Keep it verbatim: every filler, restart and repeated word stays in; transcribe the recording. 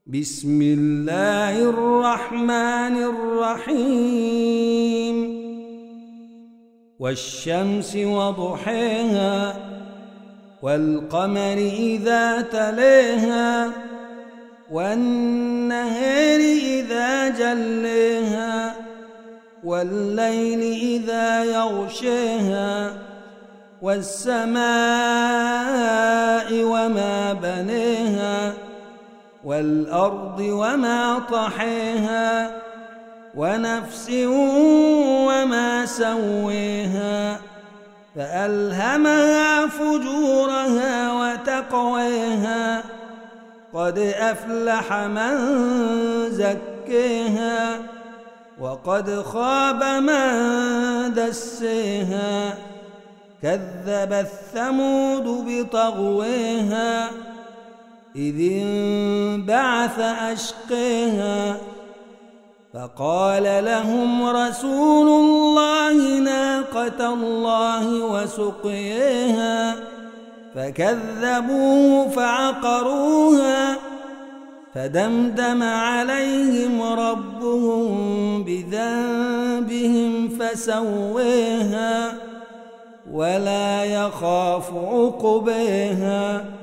بسم الله الرحمن الرحيم والشمس وضحيها والقمر إذا تليها والنهار إذا جليها والليل إذا يغشيها والسماء وما بنيها والأرض وما طحيها ونفس وما سويها فألهمها فجورها وتقويها قد أفلح من زكيها وقد خاب من دسيها كذبت ثمود بطغويها إذ انبعث أشقيها فقال لهم رسول الله ناقة الله وسقيها فكذبوه فعقروها فدمدم عليهم ربهم بذنبهم فسويها ولا يخاف عقبيها.